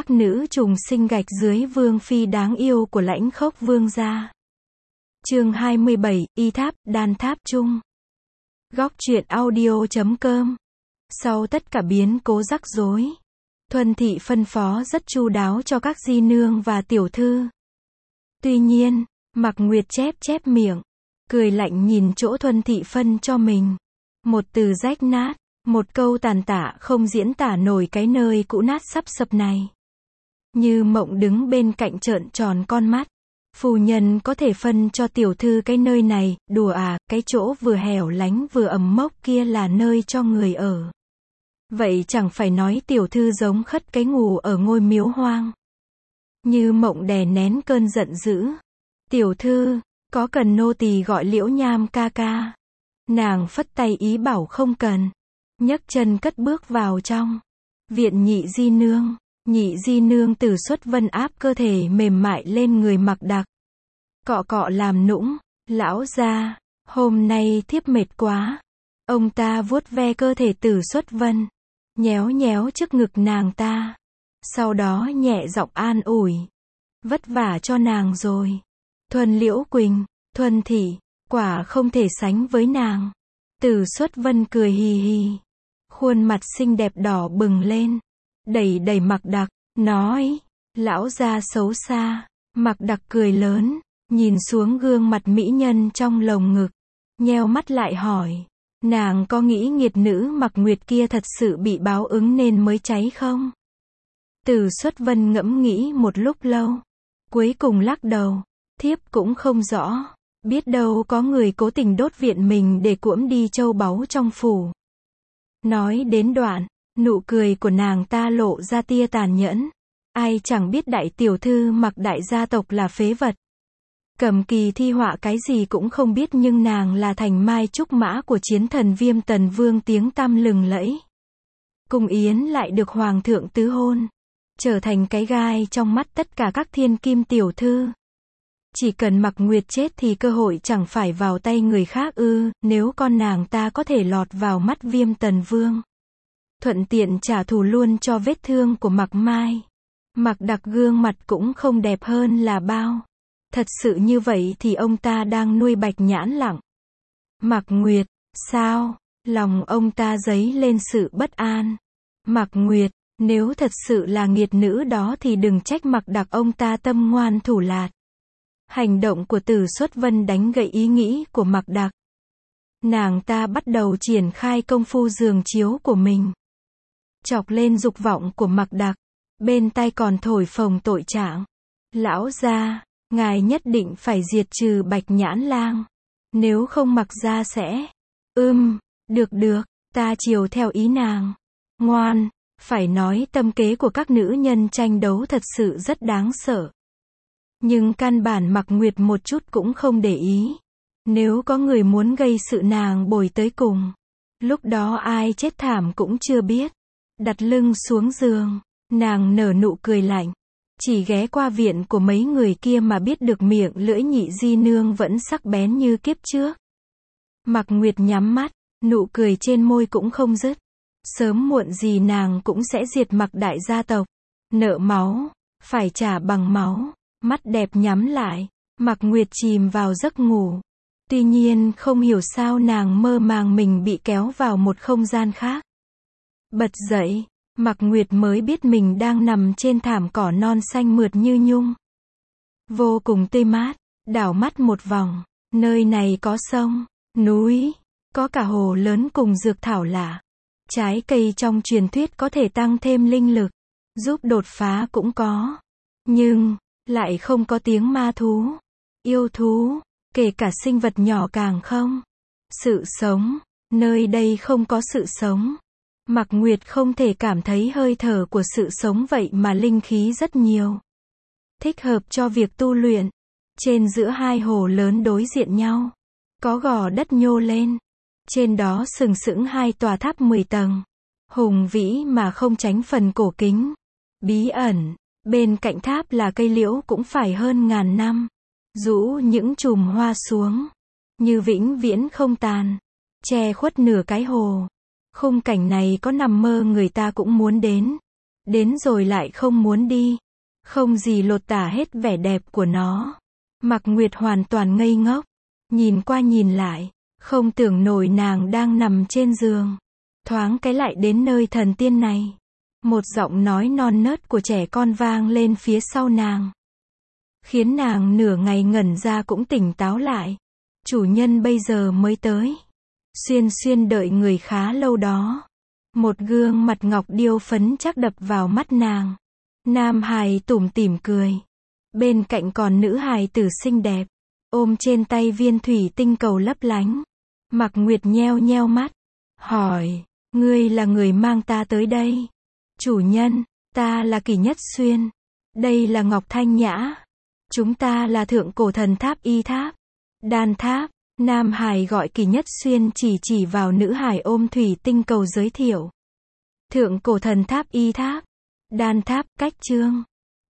các nữ trùng sinh gạch dưới vương phi đáng yêu của Lãnh Khốc vương gia. Chương 27, Y Tháp, Đan Tháp Chung. Góc truyện audio.com. Sau tất cả biến cố rắc rối, Thuần thị phân phó rất chu đáo cho các di nương và tiểu thư. Tuy nhiên, Mạc Nguyệt chép miệng, cười lạnh nhìn chỗ Thuần thị phân cho mình. Một từ rách nát, một câu tàn tạ không diễn tả nổi cái nơi cũ nát sắp sập này. Như Mộng đứng bên cạnh trợn tròn con mắt. Phu nhân có thể phân cho tiểu thư cái nơi này, đùa à, cái chỗ vừa hẻo lánh vừa ẩm mốc kia là nơi cho người ở. Vậy chẳng phải nói tiểu thư giống khất cái ngủ ở ngôi miếu hoang. Như Mộng đè nén cơn giận dữ. Tiểu thư, có cần nô tỳ gọi Liễu Nham ca ca? Nàng phất tay ý bảo không cần. Nhấc chân cất bước vào trong viện nhị di nương Từ Xuất Vân áp cơ thể mềm mại lên người Mạc Đặc. Cọ cọ làm nũng, lão gia, hôm nay thiếp mệt quá. Ông ta vuốt ve cơ thể Từ Xuất Vân, nhéo trước ngực nàng ta. Sau đó nhẹ giọng an ủi. Vất vả cho nàng rồi. Thuần Liễu Quỳnh, Thuần thị, quả không thể sánh với nàng. Từ Xuất Vân cười hì hì. Khuôn mặt xinh đẹp đỏ bừng lên. Đẩy Mạc Đặc, nói, lão gia xấu xa. Mạc Đặc cười lớn, nhìn xuống gương mặt mỹ nhân trong lồng ngực, nheo mắt lại hỏi, nàng có nghĩ nghiệt nữ Mạc Nguyệt kia thật sự bị báo ứng nên mới cháy không? Từ Xuất Vân ngẫm nghĩ một lúc lâu, cuối cùng lắc đầu, thiếp cũng không rõ, biết đâu có người cố tình đốt viện mình để cuỗm đi châu báu trong phủ. Nói đến đoạn, nụ cười của nàng ta lộ ra tia tàn nhẫn. Ai chẳng biết đại tiểu thư Mạc đại gia tộc là phế vật. Cầm kỳ thi họa cái gì cũng không biết, nhưng nàng là thành mai trúc mã của chiến thần Viêm Tần Vương tiếng tăm lừng lẫy. Cung yến lại được hoàng thượng tứ hôn, trở thành cái gai trong mắt tất cả các thiên kim tiểu thư. Chỉ cần Mạc Nguyệt chết thì cơ hội chẳng phải vào tay người khác ư? Nếu con nàng ta có thể lọt vào mắt Viêm Tần Vương, thuận tiện trả thù luôn cho vết thương của Mạc Mai, Mạc Đặc gương mặt cũng không đẹp hơn là bao. Thật sự như vậy thì ông ta đang nuôi bạch nhãn lặng. Mạc Nguyệt, sao? Lòng ông ta dấy lên sự bất an. Mạc Nguyệt, nếu thật sự là nghiệt nữ đó thì đừng trách Mạc Đặc ông ta tâm ngoan thủ lạt. Hành động của Từ Xuất Vân đánh gậy ý nghĩ của Mạc Đặc. Nàng ta bắt đầu triển khai công phu giường chiếu của mình, chọc lên dục vọng của Mạc Đặc, bên tai còn thổi phồng tội trạng. Lão gia, ngài nhất định phải diệt trừ Bạch Nhãn Lang, nếu không Mạc gia sẽ... được, ta chiều theo ý nàng. Ngoan, phải nói tâm kế của các nữ nhân tranh đấu thật sự rất đáng sợ. Nhưng căn bản Mạc Nguyệt một chút cũng không để ý. Nếu có người muốn gây sự nàng bồi tới cùng, lúc đó ai chết thảm cũng chưa biết. Đặt lưng xuống giường, nàng nở nụ cười lạnh. Chỉ ghé qua viện của mấy người kia mà biết được miệng lưỡi nhị di nương vẫn sắc bén như kiếp trước. Mạc Nguyệt nhắm mắt, nụ cười trên môi cũng không dứt. Sớm muộn gì nàng cũng sẽ diệt Mạc đại gia tộc. Nợ máu, phải trả bằng máu. Mắt đẹp nhắm lại, Mạc Nguyệt chìm vào giấc ngủ. Tuy nhiên không hiểu sao nàng mơ màng mình bị kéo vào một không gian khác. Bật dậy, Mạc Nguyệt mới biết mình đang nằm trên thảm cỏ non xanh mượt như nhung. Vô cùng tươi mát, đảo mắt một vòng, nơi này có sông, núi, có cả hồ lớn cùng dược thảo lạ. Trái cây trong truyền thuyết có thể tăng thêm linh lực, giúp đột phá cũng có. Nhưng, lại không có tiếng ma thú, yêu thú, kể cả sinh vật nhỏ càng không. Sự sống, nơi đây không có sự sống. Mạc Nguyệt không thể cảm thấy hơi thở của sự sống, vậy mà linh khí rất nhiều, thích hợp cho việc tu luyện. Trên giữa hai hồ lớn đối diện nhau, có gò đất nhô lên, trên đó sừng sững hai tòa tháp 10 tầng, hùng vĩ mà không tránh phần cổ kính, bí ẩn. Bên cạnh tháp là cây liễu cũng phải hơn ngàn năm, rũ những chùm hoa xuống, như vĩnh viễn không tàn, che khuất nửa cái hồ. Khung cảnh này có nằm mơ người ta cũng muốn đến. Đến rồi lại không muốn đi. Không gì lột tả hết vẻ đẹp của nó. Mạc Nguyệt hoàn toàn ngây ngốc. Nhìn qua nhìn lại. Không tưởng nổi nàng đang nằm trên giường. Thoáng cái lại đến nơi thần tiên này. Một giọng nói non nớt của trẻ con vang lên phía sau nàng. Khiến nàng nửa ngày ngẩn ra cũng tỉnh táo lại. Chủ nhân bây giờ mới tới. Xuyên Xuyên đợi người khá lâu đó. Một gương mặt ngọc điêu phấn chắc đập vào mắt nàng. Nam hài tủm tỉm cười. Bên cạnh còn nữ hài tử xinh đẹp. Ôm trên tay viên thủy tinh cầu lấp lánh. Mạc Nguyệt nheo nheo mắt. Hỏi, ngươi là người mang ta tới đây? Chủ nhân, ta là Kỷ Nhất Xuyên. Đây là Ngọc Thanh Nhã. Chúng ta là thượng cổ thần tháp Y Tháp. Đan tháp. Nam Hải gọi Kỷ Nhất Xuyên chỉ vào nữ hải ôm thủy tinh cầu giới thiệu. Thượng cổ thần tháp Y Tháp. Đan tháp, cách chương.